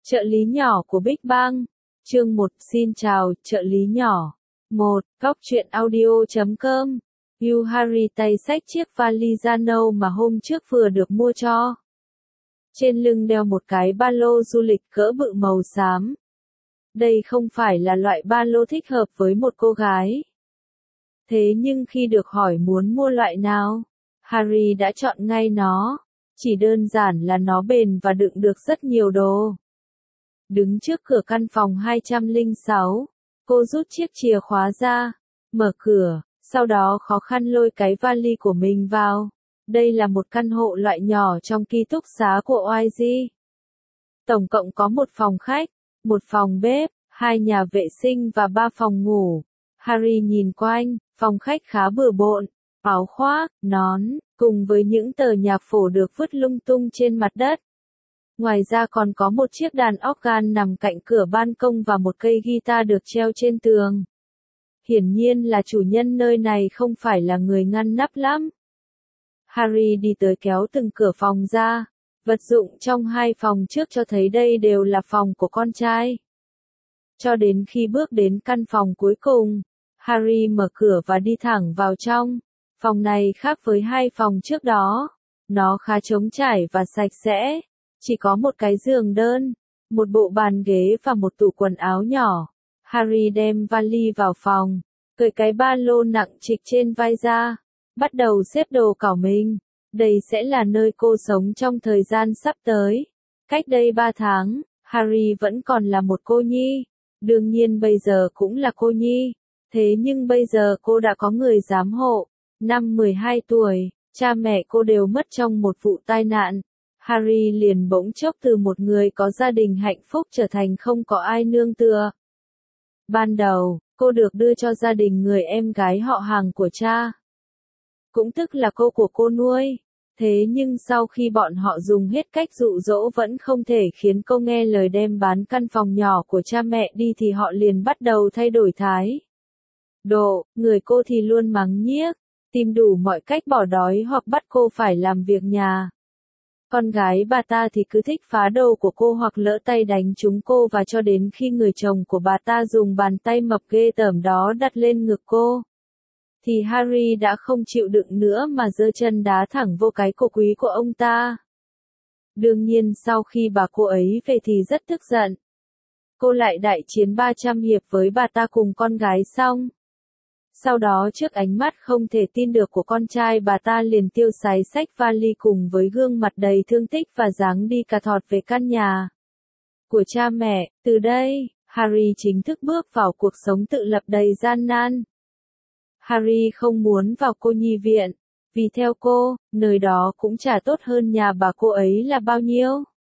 Trợ lý nhỏ của Big Bang. Chương 1. Xin chào, trợ lý nhỏ. 1. Góc truyện audio.com. Yu Harry tay xách chiếc vali da nâu mà hôm trước vừa được mua cho. Trên lưng đeo một cái ba lô du lịch cỡ bự màu xám. Đây không phải là loại ba lô thích hợp với một cô gái. Thế nhưng khi được hỏi muốn mua loại nào, Harry đã chọn ngay nó. Chỉ đơn giản là nó bền và đựng được rất nhiều đồ. Đứng trước cửa căn phòng 206, cô rút chiếc chìa khóa ra, mở cửa, sau đó khó khăn lôi cái vali của mình vào. Đây là một căn hộ loại nhỏ trong ký túc xá của YG. Tổng cộng có một phòng khách, một phòng bếp, 2 nhà vệ sinh và 3 phòng ngủ. Harry nhìn quanh, phòng khách khá bừa bộn, áo khoác, nón, cùng với những tờ nhạc phổ được vứt lung tung trên mặt đất. Ngoài ra còn có một chiếc đàn organ nằm cạnh cửa ban công và một cây guitar được treo trên tường. Hiển nhiên là chủ nhân nơi này không phải là người ngăn nắp lắm. Harry đi tới kéo từng cửa phòng ra. Vật dụng trong 2 phòng trước cho thấy đây đều là phòng của con trai. Cho đến khi bước đến căn phòng cuối cùng, Harry mở cửa và đi thẳng vào trong. Phòng này khác với 2 phòng trước đó. Nó khá trống trải và sạch sẽ. Chỉ có một cái giường đơn, một bộ bàn ghế và một tủ quần áo nhỏ. Harry đem vali vào phòng, cởi cái ba lô nặng trịch trên vai ra, bắt đầu xếp đồ của mình. Đây sẽ là nơi cô sống trong thời gian sắp tới. Cách đây 3 tháng, Harry vẫn còn là một cô nhi. Đương nhiên bây giờ cũng là cô nhi. Thế nhưng bây giờ cô đã có người giám hộ. Năm 12 tuổi, cha mẹ cô đều mất trong một vụ tai nạn. Harry liền bỗng chốc từ một người có gia đình hạnh phúc trở thành không có ai nương tựa. Ban đầu, cô được đưa cho gia đình người em gái họ hàng của cha. Cũng tức là cô của cô nuôi. Thế nhưng sau khi bọn họ dùng hết cách dụ dỗ vẫn không thể khiến cô nghe lời đem bán căn phòng nhỏ của cha mẹ đi thì họ liền bắt đầu thay đổi thái độ, người cô thì luôn mắng nhiếc, tìm đủ mọi cách bỏ đói hoặc bắt cô phải làm việc nhà. Con gái bà ta thì cứ thích phá đồ của cô hoặc lỡ tay đánh trúng cô và cho đến khi người chồng của bà ta dùng bàn tay mập ghê tởm đó đặt lên ngực cô. Thì Harry đã không chịu đựng nữa mà giơ chân đá thẳng vô cái cổ quý của ông ta. Đương nhiên sau khi bà cô ấy về thì rất tức giận. Cô lại đại chiến 300 hiệp với bà ta cùng con gái xong. Sau đó trước ánh mắt không thể tin được của con trai bà ta liền tiêu sái xách vali cùng với gương mặt đầy thương tích và dáng đi cà thọt về căn nhà của cha mẹ. Từ đây, Harry chính thức bước vào cuộc sống tự lập đầy gian nan. Harry không muốn vào cô nhi viện, vì theo cô, nơi đó cũng chả tốt hơn nhà bà cô ấy là bao nhiêu.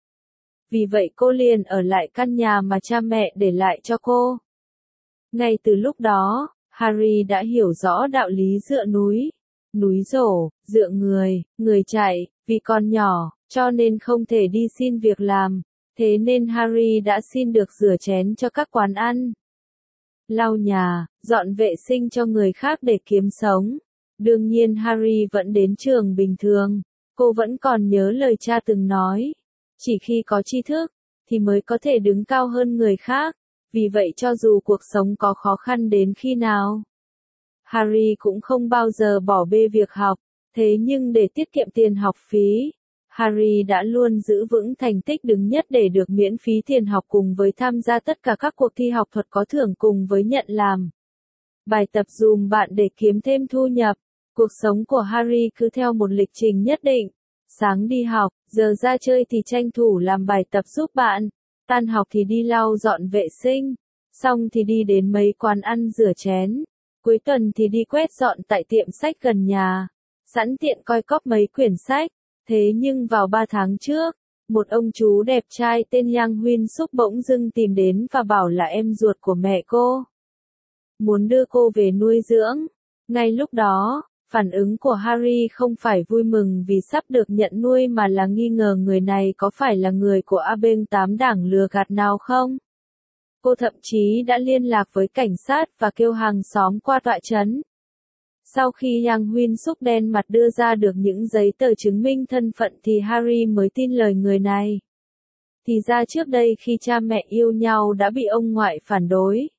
Vì vậy cô liền ở lại căn nhà mà cha mẹ để lại cho cô. Ngay từ lúc đó, Harry đã hiểu rõ đạo lý dựa núi rổ, dựa người chạy, vì còn nhỏ, cho nên không thể đi xin việc làm, thế nên Harry đã xin được rửa chén cho các quán ăn, lau nhà, dọn vệ sinh cho người khác để kiếm sống. Đương nhiên Harry vẫn đến trường bình thường, cô vẫn còn nhớ lời cha từng nói, chỉ khi có tri thức, thì mới có thể đứng cao hơn người khác. Vì vậy cho dù cuộc sống có khó khăn đến khi nào, Harry cũng không bao giờ bỏ bê việc học. Thế nhưng để tiết kiệm tiền học phí, Harry đã luôn giữ vững thành tích đứng nhất để được miễn phí tiền học cùng với tham gia tất cả các cuộc thi học thuật có thưởng cùng với nhận làm bài tập dùm bạn để kiếm thêm thu nhập. Cuộc sống của Harry cứ theo một lịch trình nhất định. Sáng đi học, giờ ra chơi thì tranh thủ làm bài tập giúp bạn. Tan học thì đi lau dọn vệ sinh, xong thì đi đến mấy quán ăn rửa chén, cuối tuần thì đi quét dọn tại tiệm sách gần nhà, sẵn tiện coi cóp mấy quyển sách. Thế nhưng vào 3 tháng trước, một ông chú đẹp trai tên Yang Huyên Suk bỗng dưng tìm đến và bảo là em ruột của mẹ cô, muốn đưa cô về nuôi dưỡng. Ngay lúc đó, phản ứng của Harry không phải vui mừng vì sắp được nhận nuôi mà là nghi ngờ người này có phải là người của A-beng 8 đảng lừa gạt nào không. Cô thậm chí đã liên lạc với cảnh sát và kêu hàng xóm qua tọa trấn. Sau khi Yang Huyên Suk đen mặt đưa ra được những giấy tờ chứng minh thân phận thì Harry mới tin lời người này. Thì ra trước đây khi cha mẹ yêu nhau đã bị ông ngoại phản đối.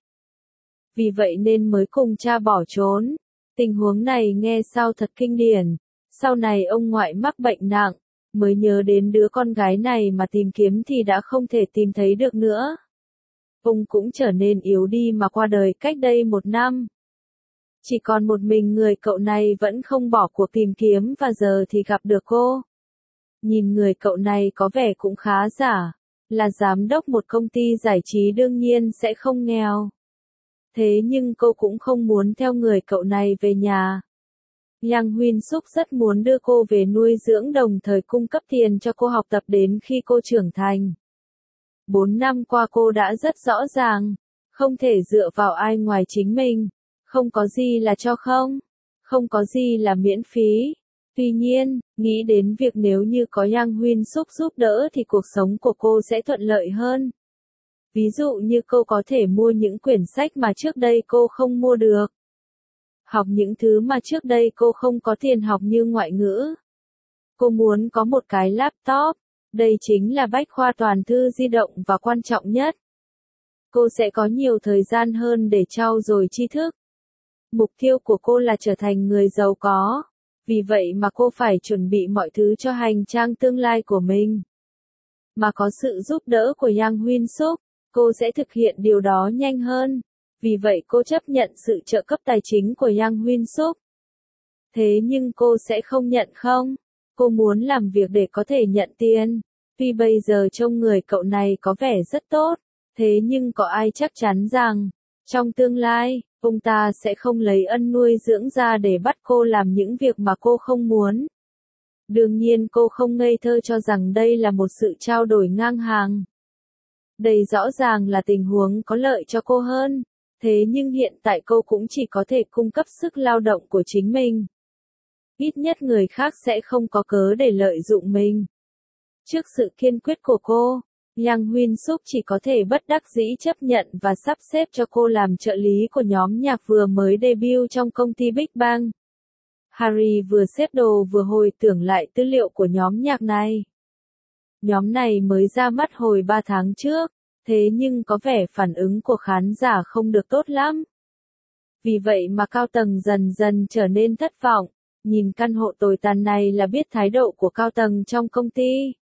Vì vậy nên mới cùng cha bỏ trốn. Tình huống này nghe sao thật kinh điển. Sau này ông ngoại mắc bệnh nặng, mới nhớ đến đứa con gái này mà tìm kiếm thì đã không thể tìm thấy được nữa. Ông cũng trở nên yếu đi mà qua đời cách đây 1 năm. Chỉ còn một mình người cậu này vẫn không bỏ cuộc tìm kiếm và giờ thì gặp được cô. Nhìn người cậu này có vẻ cũng khá giả, là giám đốc một công ty giải trí đương nhiên sẽ không nghèo. Thế nhưng cô cũng không muốn theo người cậu này về nhà. Yang Huyên Suk rất muốn đưa cô về nuôi dưỡng đồng thời cung cấp tiền cho cô học tập đến khi cô trưởng thành. 4 năm qua cô đã rất rõ ràng, không thể dựa vào ai ngoài chính mình, không có gì là cho không, không có gì là miễn phí. Tuy nhiên, nghĩ đến việc nếu như có Yang Huyên Suk giúp đỡ thì cuộc sống của cô sẽ thuận lợi hơn. Ví dụ như cô có thể mua những quyển sách mà trước đây cô không mua được. Học những thứ mà trước đây cô không có tiền học như ngoại ngữ. Cô muốn có một cái laptop, đây chính là bách khoa toàn thư di động và quan trọng nhất. Cô sẽ có nhiều thời gian hơn để trau dồi tri thức. Mục tiêu của cô là trở thành người giàu có, vì vậy mà cô phải chuẩn bị mọi thứ cho hành trang tương lai của mình. Mà có sự giúp đỡ của Yang Huyên Suk, cô sẽ thực hiện điều đó nhanh hơn. Vì vậy cô chấp nhận sự trợ cấp tài chính của Yang Huyên Suk. Thế nhưng cô sẽ không nhận không? Cô muốn làm việc để có thể nhận tiền. Tuy bây giờ trông người cậu này có vẻ rất tốt, thế nhưng có ai chắc chắn rằng, trong tương lai, ông ta sẽ không lấy ân nuôi dưỡng ra để bắt cô làm những việc mà cô không muốn. Đương nhiên cô không ngây thơ cho rằng đây là một sự trao đổi ngang hàng. Đây rõ ràng là tình huống có lợi cho cô hơn. Thế nhưng hiện tại cô cũng chỉ có thể cung cấp sức lao động của chính mình. Ít nhất người khác sẽ không có cớ để lợi dụng mình. Trước sự kiên quyết của cô, Yang Huyên Suk chỉ có thể bất đắc dĩ chấp nhận và sắp xếp cho cô làm trợ lý của nhóm nhạc vừa mới debut trong công ty Big Bang. Harry vừa xếp đồ vừa hồi tưởng lại tư liệu của nhóm nhạc này. Nhóm này mới ra mắt hồi 3 tháng trước. Thế nhưng có vẻ phản ứng của khán giả không được tốt lắm. Vì vậy mà cao tầng dần dần trở nên thất vọng, nhìn căn hộ tồi tàn này là biết thái độ của cao tầng trong công ty.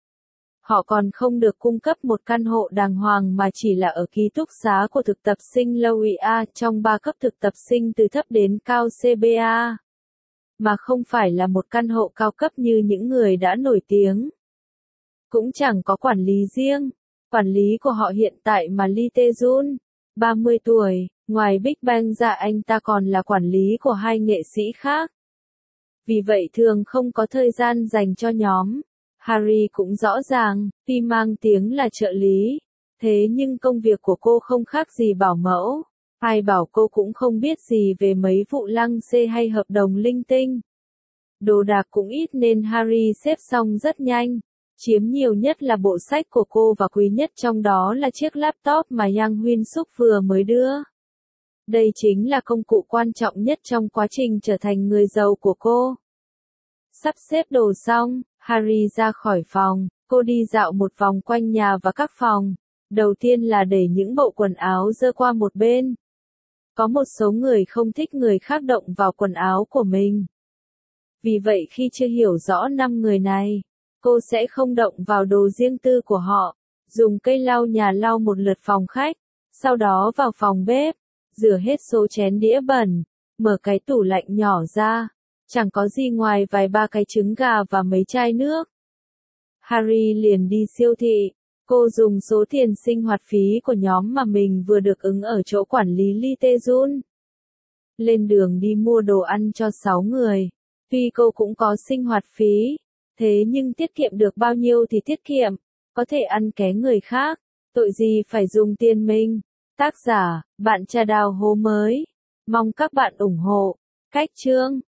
Họ còn không được cung cấp một căn hộ đàng hoàng mà chỉ là ở ký túc xá của thực tập sinh Lowy A trong 3 cấp thực tập sinh từ thấp đến cao CBA. Mà không phải là một căn hộ cao cấp như những người đã nổi tiếng. Cũng chẳng có quản lý riêng. Quản lý của họ hiện tại mà Lee Tae-jun, 30 tuổi, ngoài Big Bang ra anh ta còn là quản lý của 2 nghệ sĩ khác. Vì vậy thường không có thời gian dành cho nhóm. Harry cũng rõ ràng, tuy mang tiếng là trợ lý, thế nhưng công việc của cô không khác gì bảo mẫu. Ai bảo cô cũng không biết gì về mấy vụ lăng xê hay hợp đồng linh tinh. Đồ đạc cũng ít nên Harry xếp xong rất nhanh. Chiếm nhiều nhất là bộ sách của cô và quý nhất trong đó là chiếc laptop mà Yang Huyên Suk vừa mới đưa. Đây chính là công cụ quan trọng nhất trong quá trình trở thành người giàu của cô. Sắp xếp đồ xong, Harry ra khỏi phòng, cô đi dạo một vòng quanh nhà và các phòng. Đầu tiên là để những bộ quần áo dơ qua một bên. Có một số người không thích người khác động vào quần áo của mình. Vì vậy khi chưa hiểu rõ 5 người này, cô sẽ không động vào đồ riêng tư của họ, dùng cây lau nhà lau một lượt phòng khách, sau đó vào phòng bếp, rửa hết số chén đĩa bẩn, mở cái tủ lạnh nhỏ ra, chẳng có gì ngoài vài ba cái trứng gà và mấy chai nước. Harry liền đi siêu thị, cô dùng số tiền sinh hoạt phí của nhóm mà mình vừa được ứng ở chỗ quản lý Lee Tae-jun. Lên đường đi mua đồ ăn cho 6 người, tuy cô cũng có sinh hoạt phí. Thế nhưng tiết kiệm được bao nhiêu thì tiết kiệm, có thể ăn ké người khác, tội gì phải dùng tiền mình. Tác giả, bạn Trà Đào Hố Mới. Mong các bạn ủng hộ. Cách chương